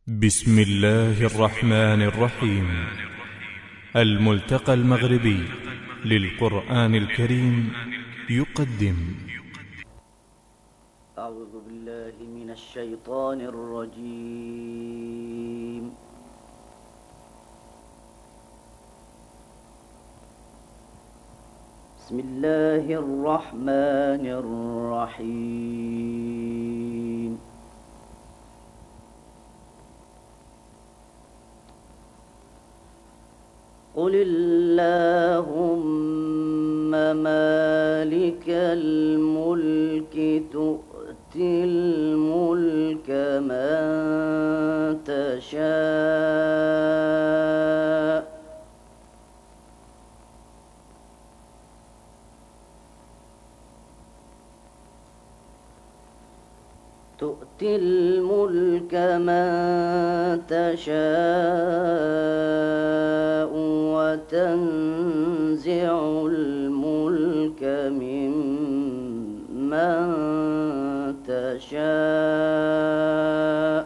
بسم الله الرحمن الرحيم. الملتقى المغربي للقرآن الكريم يقدم. أعوذ بالله من الشيطان الرجيم. بسم الله الرحمن الرحيم. قل اللهم مالك الملك تؤتي الملك من تشاء تؤتي الملك من تشاء وتنزع الملك ممن تشاء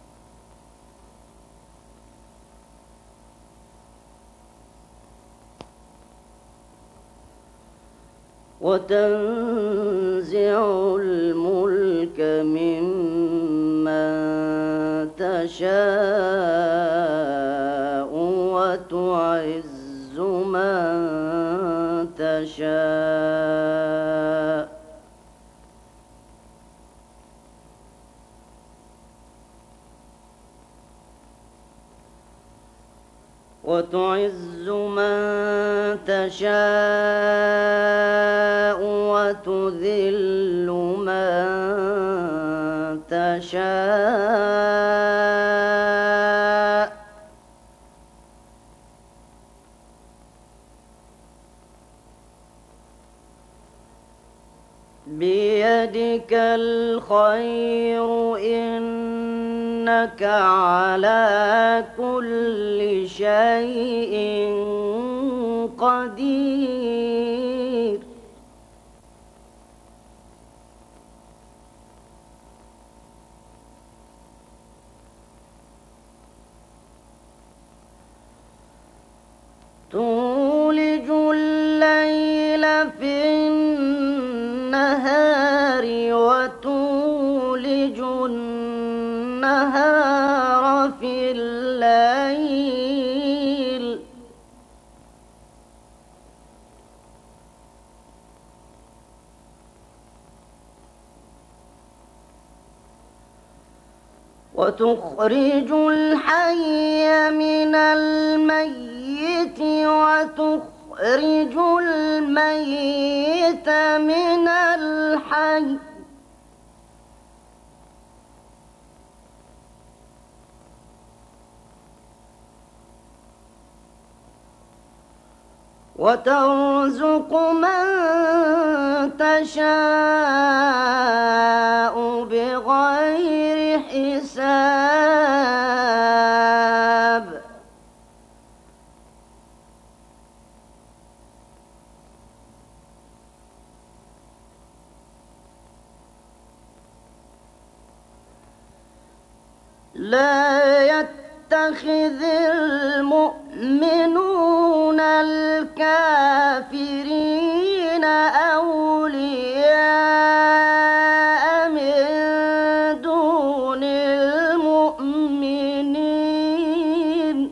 وتنزع الملك ممن تشاء وتعز من تشاء وتذل من تشاء بيدك الخير إنك على كل شيء قدير. تولج الليل في النهار وتولج النهار في الليل وتخرج الحي من الميت وتخرج الميت من الحي وترزق من تشاء بغير حساب. لا يتخذ المؤمنون الكافرين أولياء من دون المؤمنين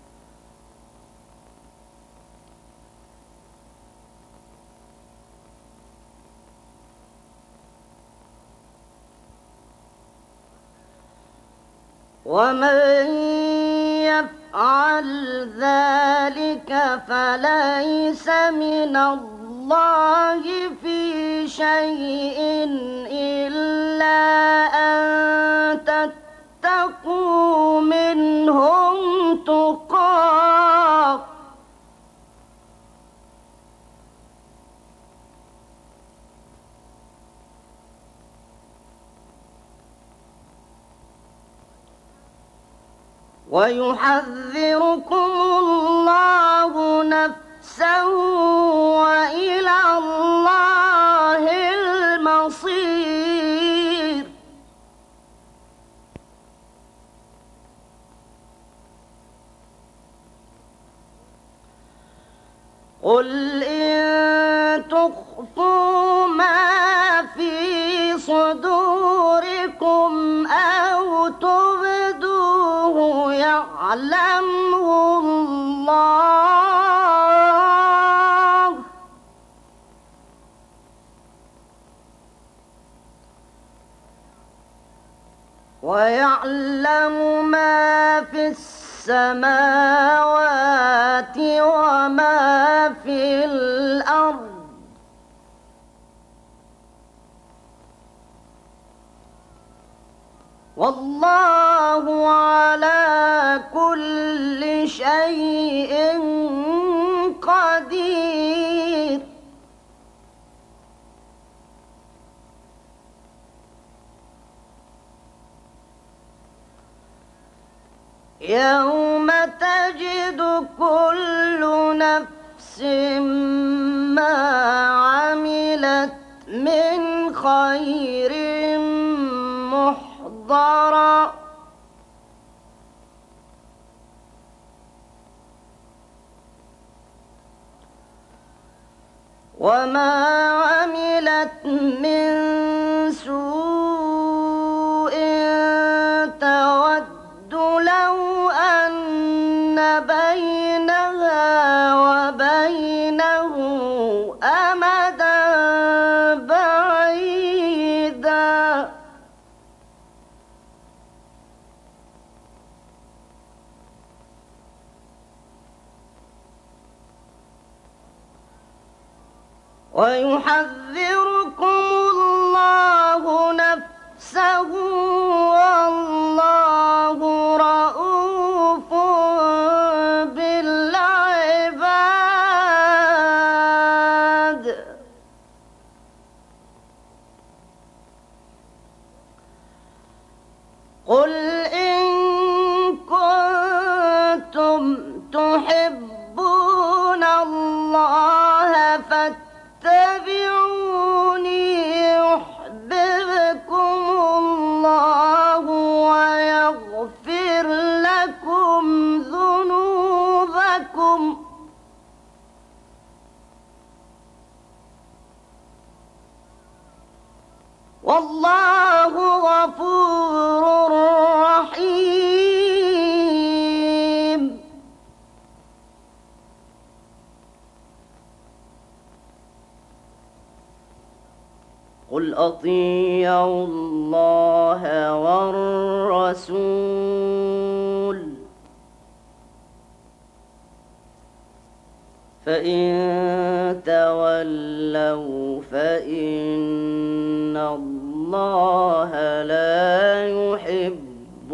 ومن يفعل ذلك فليس من الله في شيء إلا أن تتقوا منهم تقاه ويحذركم الله نفسه وإلى الله المصير. قل إن تخفوا ما في صدوركم أو تبدوه يعلمه الله، ويعلم ما في السماوات وما في الأرض، والله على كل شيء قدير. يوم تجد كل نفس ما عملت من خير محضرا وما عملت من سوء تود لو أن بينها وبينه أمدا بعيدا، ويحذركم الله نفسه والله رؤوف بالعباد. قل إن كنتم تحبون الله فاتبعوني يحببكم الله ويغفر لكم ذنوبكم، والله غفور رحيم. قل أطيعوا الله والرسول فإن تولوا فإن الله لا يحب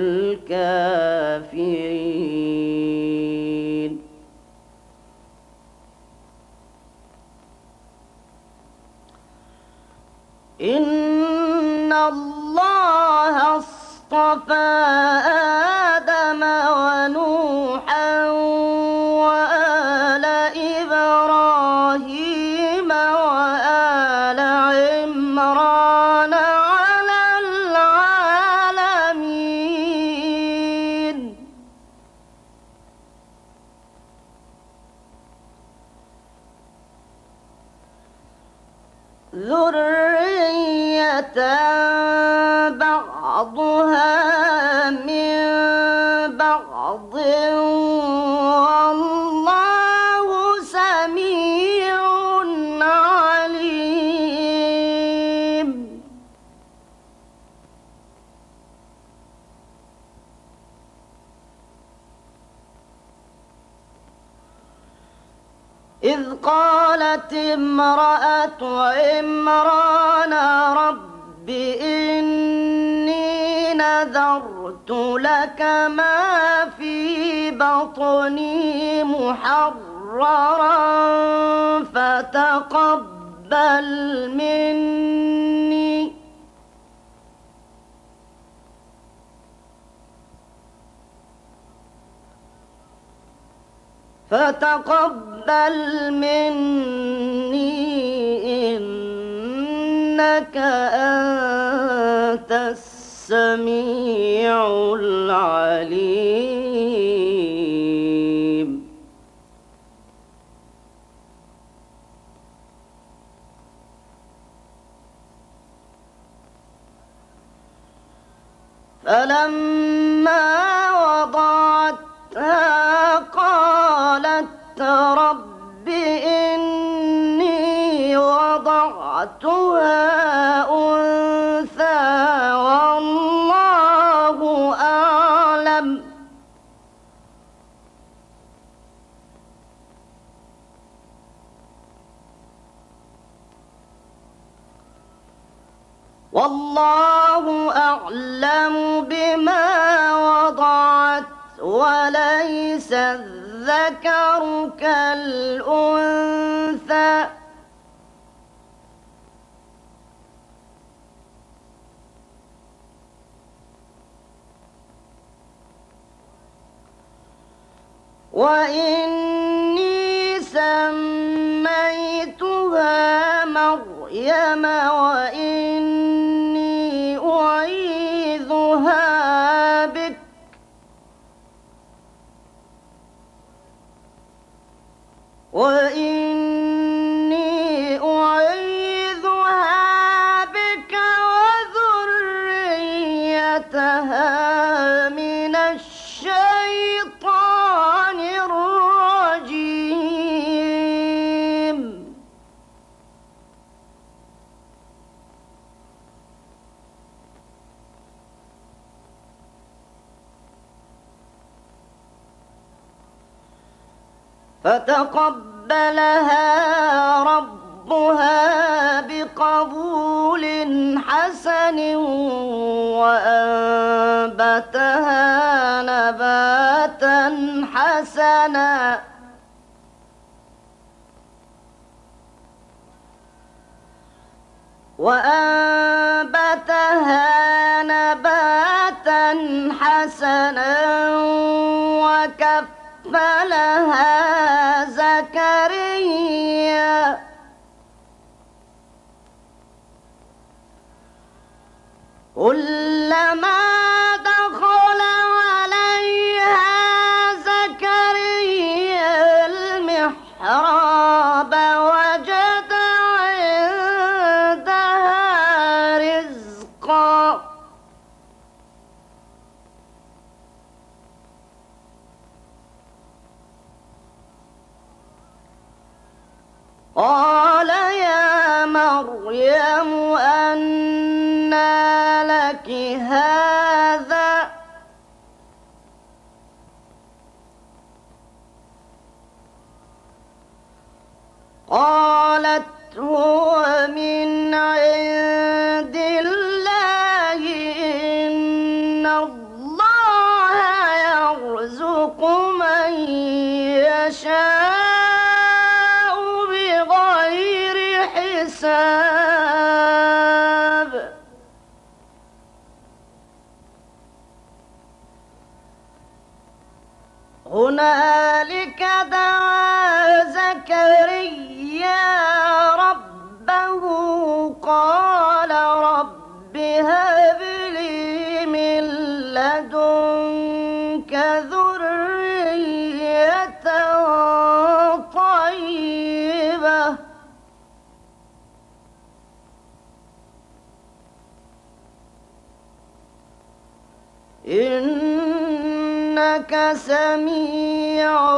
الكافرين. إن الله اصطفى آدم ونوحا وآل إبراهيم وآل عمران على العالمين. ذرية بعضها من بعض والله سميع عليم. إذ قالت امرأة عمران رب إني نذرت لك ما في بطني محررا فتقبل مني إنك أنت السميع العليم. فلما وضعتها قالت رب إني وضعتها أنثى والله أعلم بما وضعت وليس الذكر كالأنثى وإني سميتها مريم وإني أعيذها بك وذريتها من الشيطان الرجيم فتقبلها ربها بقبول حسن وأنبتها نباتا حسنا وكفلها زكريا كلما دخل عليها زكريا المحراب وجد عندها رزقا قال يا مريم أنى لك هذا قالت هو من عند الله إن الله يرزق من يشاء بغير حساب هنالك دعا زكريا ربه قال رب هب لي من لدنك ذرية طيبة إنك سميع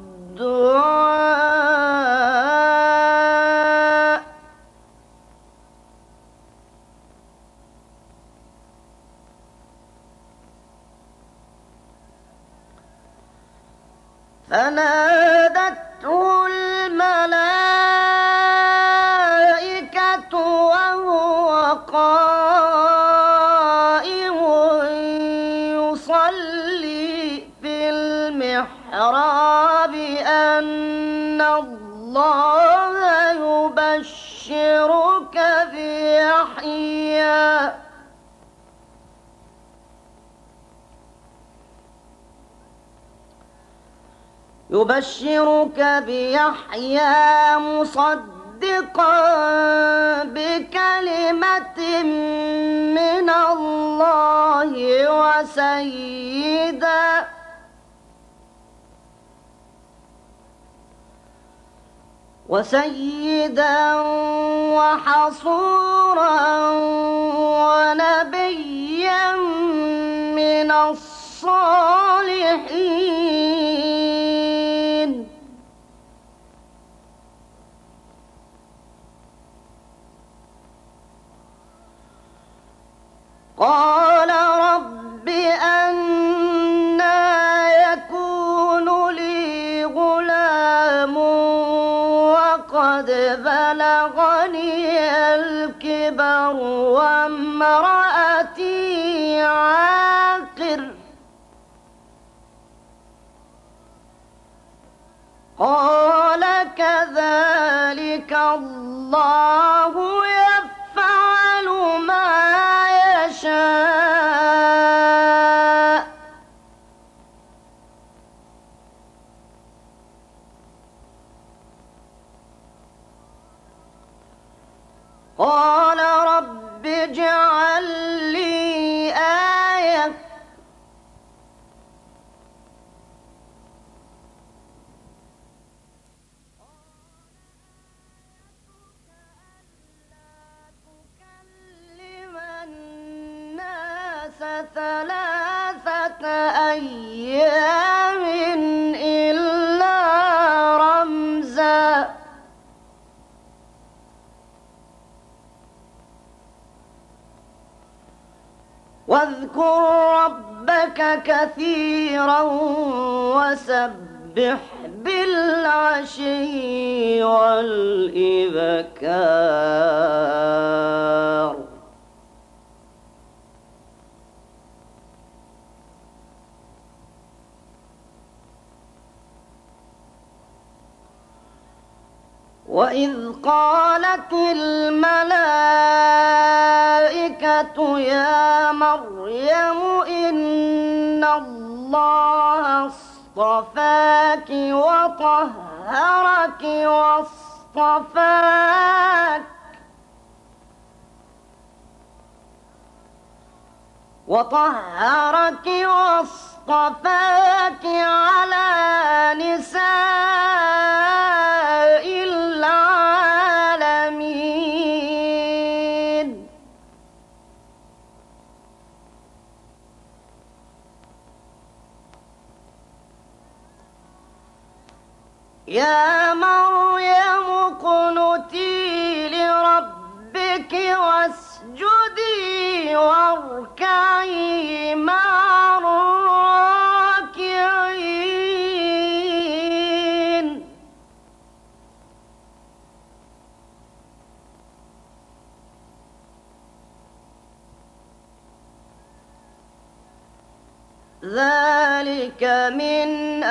الدعاء فنادته الملائكة وهو قائم يصلي في المحراب أن الله يبشرك بيحيى مصدقا بكلمة من الله وسيدا وحصورا ونبيا من الصالحين. قال رب أنى يكون لي غلام وقد بلغني الكبر وامرأتي عاقر. قال كذلك الله يفعل ما يشاء. قال رب اجعل لي آية تكلم الناس 3 أيام إلا رمزا. واذكر ربك كثيرا وسبح بالعشي والإبكار. وإذ قالت الملائكة يا مريم إن الله اصطفاك وطهرك واصطفاك على نساء العالمين. يا مريم اقنتي لربك واسجدي واركعي مع الراكعين. ذلك من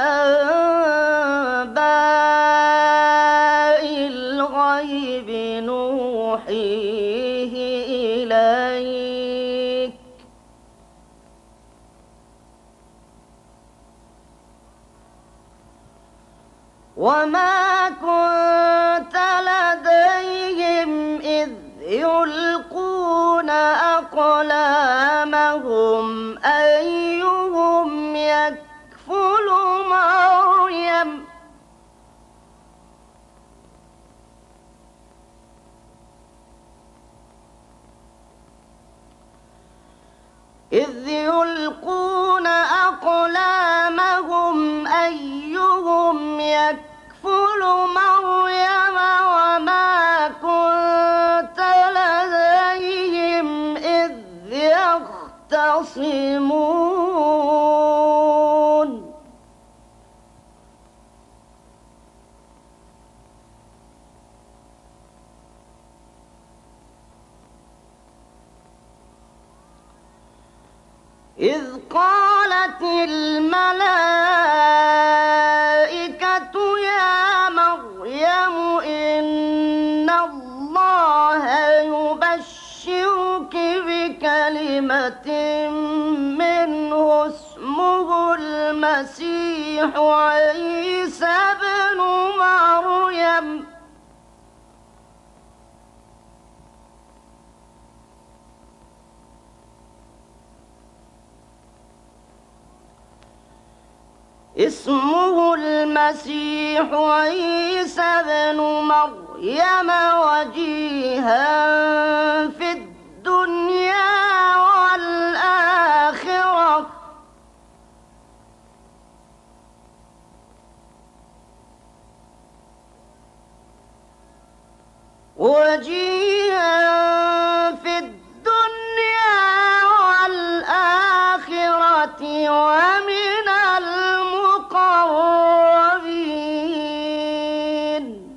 أنباء الغيب نوحيه إليك وما كنت لديهم إذ يلقون أقلامهم أيهم يكفل مريم. إذ يلقون أقلامهم أيهم يكفل مريم وما كنت لديهم إذ يختصمون. إذ قالت الملائكة يا مريم إن الله يبشرك بكلمة منه اسمه المسيح عيسى ابن مريم اسمه المسيح عيسى بن مريم وجيها في الدنيا والآخرة وجيها في الدنيا والآخرة ومن المقربين.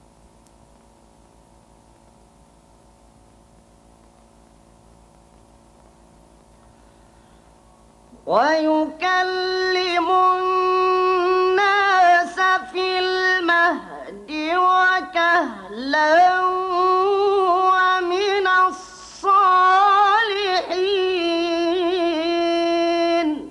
ويكلم الناس في المهد وكهلا ومن الصالحين.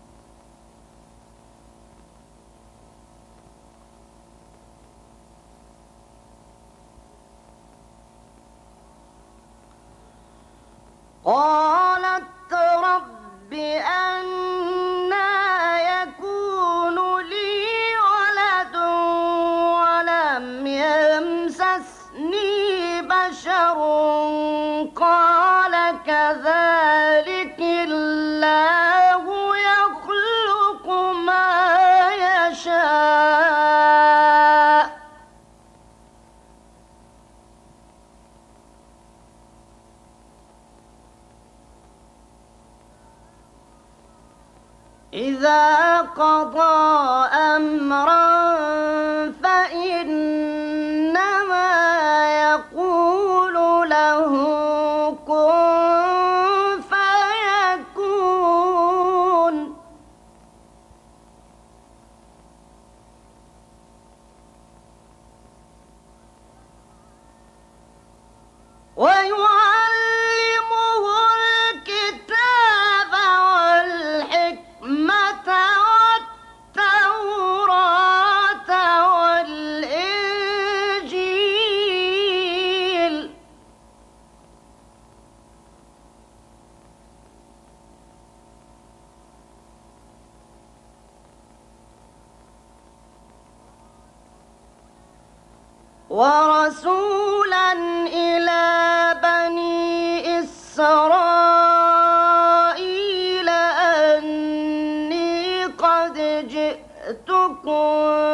قالت رب أنى يكون لي ولد ولم يمسسني بشر قال كذلك الله يخلق ما يشاء إذا قضى أمرا فإنما يقول له كن فيكون. ويعلمه الكتاب والحكمة والتوراة والإنجيل. ورسولا إلى بني إسرائيل أني قد جئتكم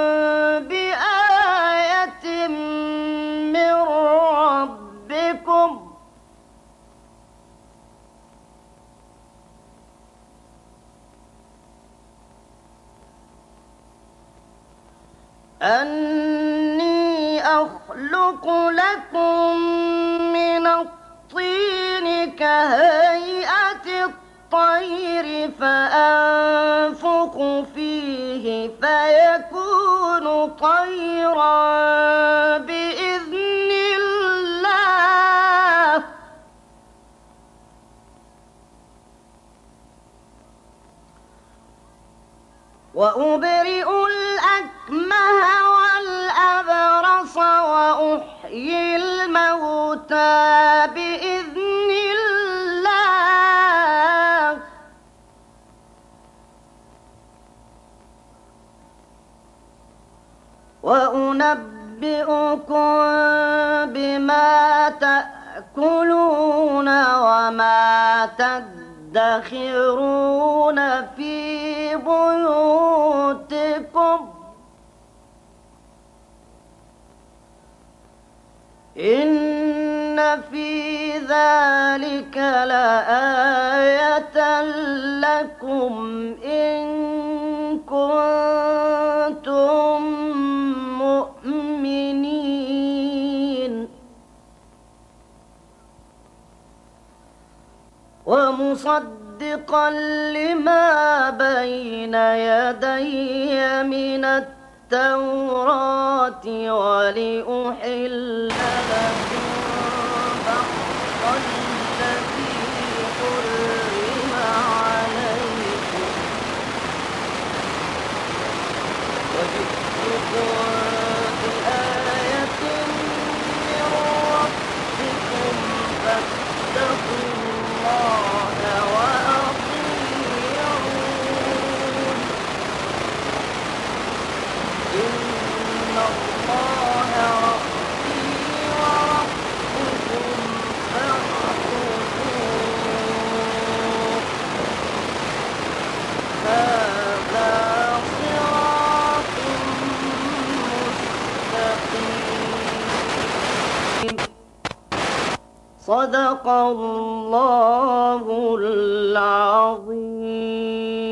بآية من ربكم أني أخلق لكم من الطين كهيئة الطير فأنفخ فيه فيكون طيرا بإذن الله. وأبرئ الأكمه والأبرص وأحيي الموتى بإذن الله. وأنبئكم بما تأكلون وما تدخرون في بيوتكم إن في ذلك لآية لكم إن كنتم مؤمنين. ومصدقا لما بين يدي من التوراة ولأحل لكم بعض الذي حرم عليكم وجئتكم بآية من ربكم فاتقوا الله وأطيعون. إن الله ربي صدق الله العظيم.